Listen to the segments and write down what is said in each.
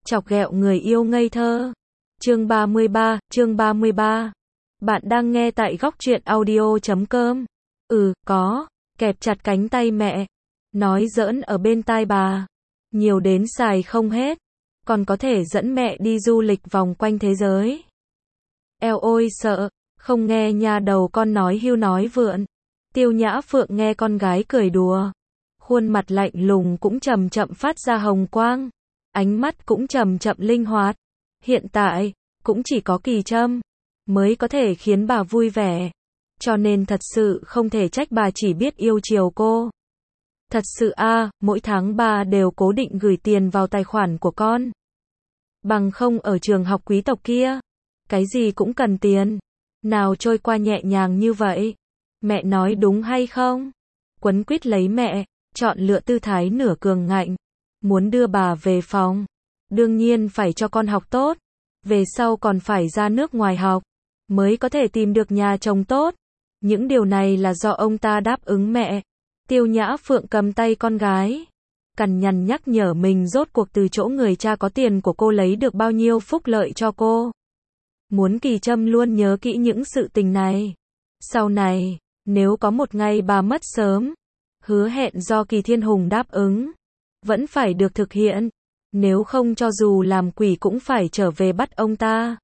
chọc ghẹo người yêu ngây thơ. Chương 33. Bạn đang nghe tại góc truyện audio.com. Có, kẹp chặt cánh tay mẹ, nói giỡn ở bên tai bà, nhiều đến xài không hết, còn có thể dẫn mẹ đi du lịch vòng quanh thế giới. Eo ôi sợ, không nghe nha đầu con nói hưu nói vượn. Tiêu Nhã Phượng nghe con gái cười đùa, khuôn mặt lạnh lùng cũng chậm chậm phát ra hồng quang, ánh mắt cũng chậm chậm linh hoạt. Hiện tại, cũng chỉ có Kỳ Trâm mới có thể khiến bà vui vẻ, cho nên thật sự không thể trách bà chỉ biết yêu chiều cô. Thật sự mỗi tháng bà đều cố định gửi tiền vào tài khoản của con. Bằng không ở trường học quý tộc kia, cái gì cũng cần tiền, nào trôi qua nhẹ nhàng như vậy. Mẹ nói đúng hay không? Quấn quýt lấy mẹ, chọn lựa tư thái nửa cường ngạnh, muốn đưa bà về phòng. Đương nhiên phải cho con học tốt, về sau còn phải ra nước ngoài học, mới có thể tìm được nhà chồng tốt. Những điều này là do ông ta đáp ứng mẹ. Tiêu Nhã Phượng cầm tay con gái, cằn nhằn nhắc nhở mình rốt cuộc từ chỗ người cha có tiền của cô lấy được bao nhiêu phúc lợi cho cô. Muốn Kỳ Trâm luôn nhớ kỹ những sự tình này. Sau này, nếu có một ngày bà mất sớm, hứa hẹn do Kỳ Thiên Hùng đáp ứng, vẫn phải được thực hiện. Nếu không cho dù làm quỷ cũng phải trở về bắt ông ta.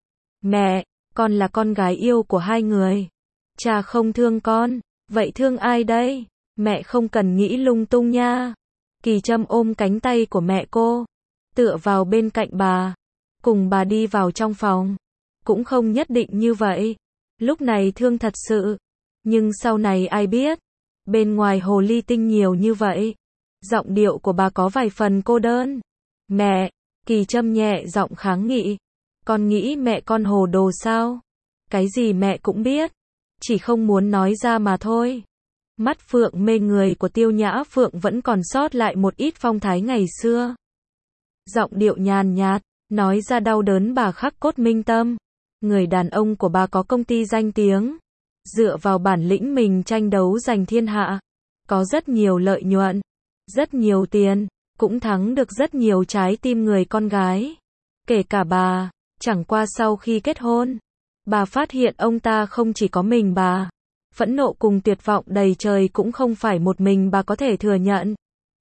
Mẹ, con là con gái yêu của hai người. Cha không thương con, vậy thương ai đây? Mẹ không cần nghĩ lung tung nha. Kỳ Trâm ôm cánh tay của mẹ cô, tựa vào bên cạnh bà, cùng bà đi vào trong phòng. Cũng không nhất định như vậy. Lúc này thương thật sự, nhưng sau này ai biết. Bên ngoài hồ ly tinh nhiều như vậy. Giọng điệu của bà có vài phần cô đơn. Mẹ, Kỳ Trâm nhẹ giọng kháng nghị. Con nghĩ mẹ con hồ đồ sao? Cái gì mẹ cũng biết, chỉ không muốn nói ra mà thôi. Mắt phượng mê người của Tiêu Nhã Phượng vẫn còn sót lại một ít phong thái ngày xưa. Giọng điệu nhàn nhạt, nói ra đau đớn bà khắc cốt minh tâm. Người đàn ông của bà có công ty danh tiếng, dựa vào bản lĩnh mình tranh đấu giành thiên hạ, có rất nhiều lợi nhuận, rất nhiều tiền, cũng thắng được rất nhiều trái tim người con gái. Kể cả bà, chẳng qua sau khi kết hôn, bà phát hiện ông ta không chỉ có mình bà. Phẫn nộ cùng tuyệt vọng đầy trời cũng không phải một mình bà có thể thừa nhận.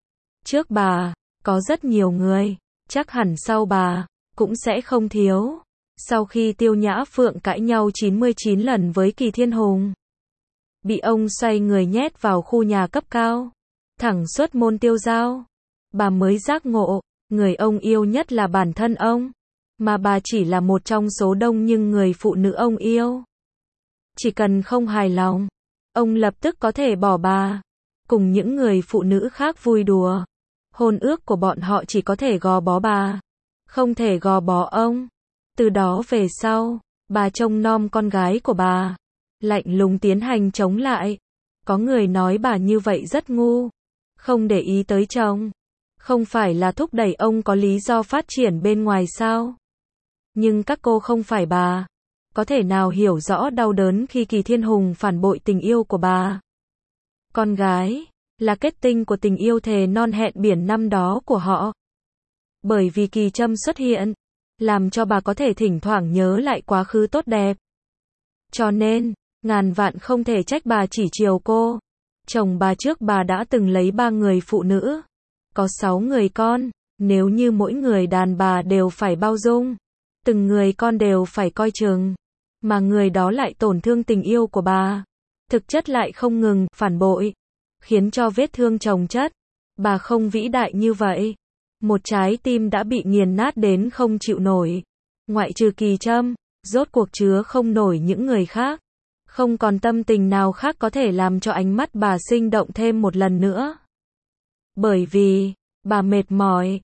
Trước bà, có rất nhiều người, chắc hẳn sau bà, cũng sẽ không thiếu. Sau khi Tiêu Nhã Phượng cãi nhau 99 lần với Kỳ Thiên Hùng, bị ông xoay người nhét vào khu nhà cấp cao, thẳng xuất môn tiêu dao, bà mới giác ngộ, người ông yêu nhất là bản thân ông, mà bà chỉ là một trong số đông nhưng người phụ nữ ông yêu. Chỉ cần không hài lòng, ông lập tức có thể bỏ bà, cùng những người phụ nữ khác vui đùa. Hôn ước của bọn họ chỉ có thể gò bó bà, không thể gò bó ông. Từ đó về sau, bà trông nom con gái của bà, lạnh lùng tiến hành chống lại. Có người nói bà như vậy rất ngu, không để ý tới chồng. Không phải là thúc đẩy ông có lý do phát triển bên ngoài sao? Nhưng các cô không phải bà, có thể nào hiểu rõ đau đớn khi Kỳ Thiên Hùng phản bội tình yêu của bà. Con gái, là kết tinh của tình yêu thề non hẹn biển năm đó của họ. Bởi vì Kỳ Trâm xuất hiện, làm cho bà có thể thỉnh thoảng nhớ lại quá khứ tốt đẹp. Cho nên, ngàn vạn không thể trách bà chỉ chiều cô. Chồng bà trước bà đã từng lấy 3 người phụ nữ, có 6 người con, nếu như mỗi người đàn bà đều phải bao dung, từng người con đều phải coi chừng, mà người đó lại tổn thương tình yêu của bà, thực chất lại không ngừng phản bội, khiến cho vết thương chồng chất. Bà không vĩ đại như vậy. Một trái tim đã bị nghiền nát đến không chịu nổi. Ngoại trừ Kỳ Trâm, rốt cuộc chứa không nổi những người khác. Không còn tâm tình nào khác có thể làm cho ánh mắt bà sinh động thêm một lần nữa. Bởi vì, bà mệt mỏi.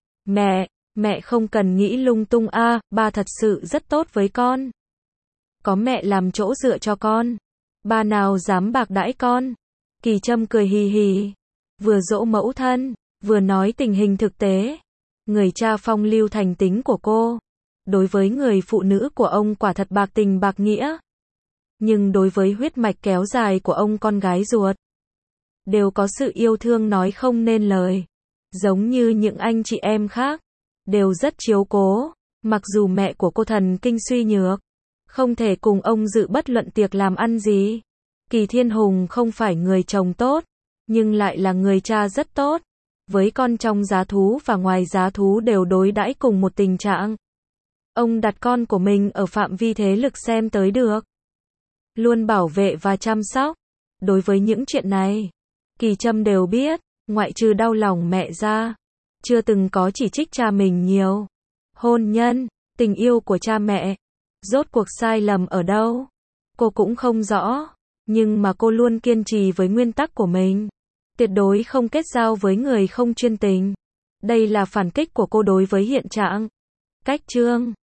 Mẹ không cần nghĩ lung tung ba thật sự rất tốt với con. Có mẹ làm chỗ dựa cho con, bà nào dám bạc đãi con. Kỳ Trâm cười hì hì, vừa dỗ mẫu thân, vừa nói tình hình thực tế. Người cha phong lưu thành tính của cô, đối với người phụ nữ của ông quả thật bạc tình bạc nghĩa. Nhưng đối với huyết mạch kéo dài của ông con gái ruột, đều có sự yêu thương nói không nên lời. Giống như những anh chị em khác, đều rất chiếu cố. Mặc dù mẹ của cô thần kinh suy nhược, không thể cùng ông dự bất luận tiệc làm ăn gì. Kỳ Thiên Hùng không phải người chồng tốt, nhưng lại là người cha rất tốt. Với con trong giá thú và ngoài giá thú đều đối đãi cùng một tình trạng. Ông đặt con của mình ở phạm vi thế lực xem tới được. Luôn bảo vệ và chăm sóc. Đối với những chuyện này, Kỳ Trâm đều biết, ngoại trừ đau lòng mẹ ra, chưa từng có chỉ trích cha mình nhiều. Hôn nhân, tình yêu của cha mẹ, rốt cuộc sai lầm ở đâu? Cô cũng không rõ, nhưng mà cô luôn kiên trì với nguyên tắc của mình. Tuyệt đối không kết giao với người không chuyên tình. Đây là phản kích của cô đối với hiện trạng. Cách chương